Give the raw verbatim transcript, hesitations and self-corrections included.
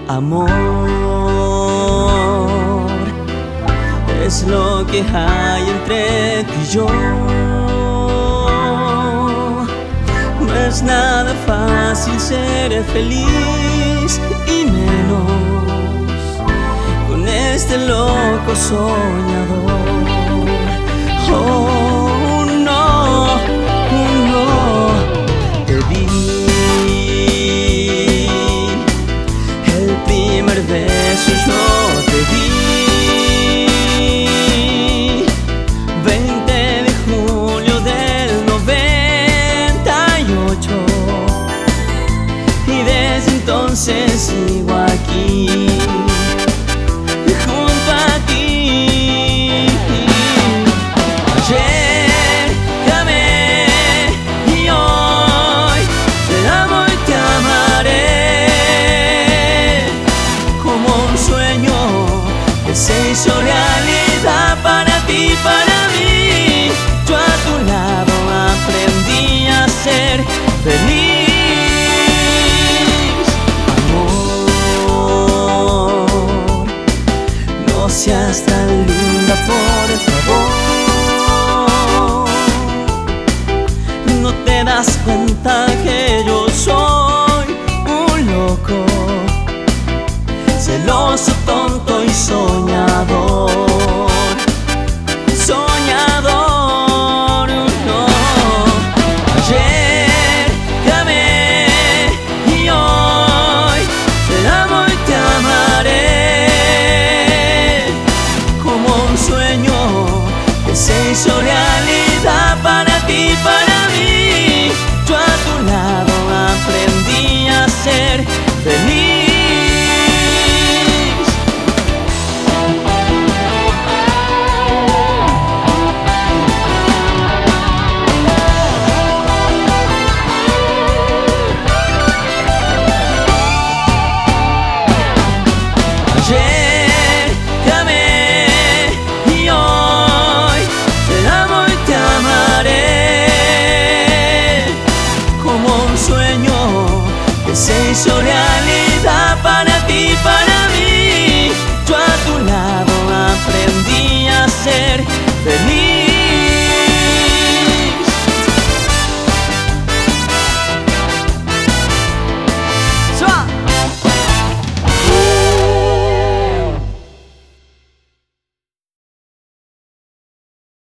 Amor es lo que hay entre tú y yo. No es nada fácil ser feliz, y menos con este loco soñador. Oh, no, no, te di el primer beso, yo te di veinte de julio del noventa y ocho, y desde entonces sigo aquí junto a ti. Ayer te amé y hoy te amo y te amaré, como un sueño que se hizo realidad para ti, para mí. Yo a tu lado aprendí a ser feliz. Amor, no seas tan linda, por favor. ¿No te das cuenta que yo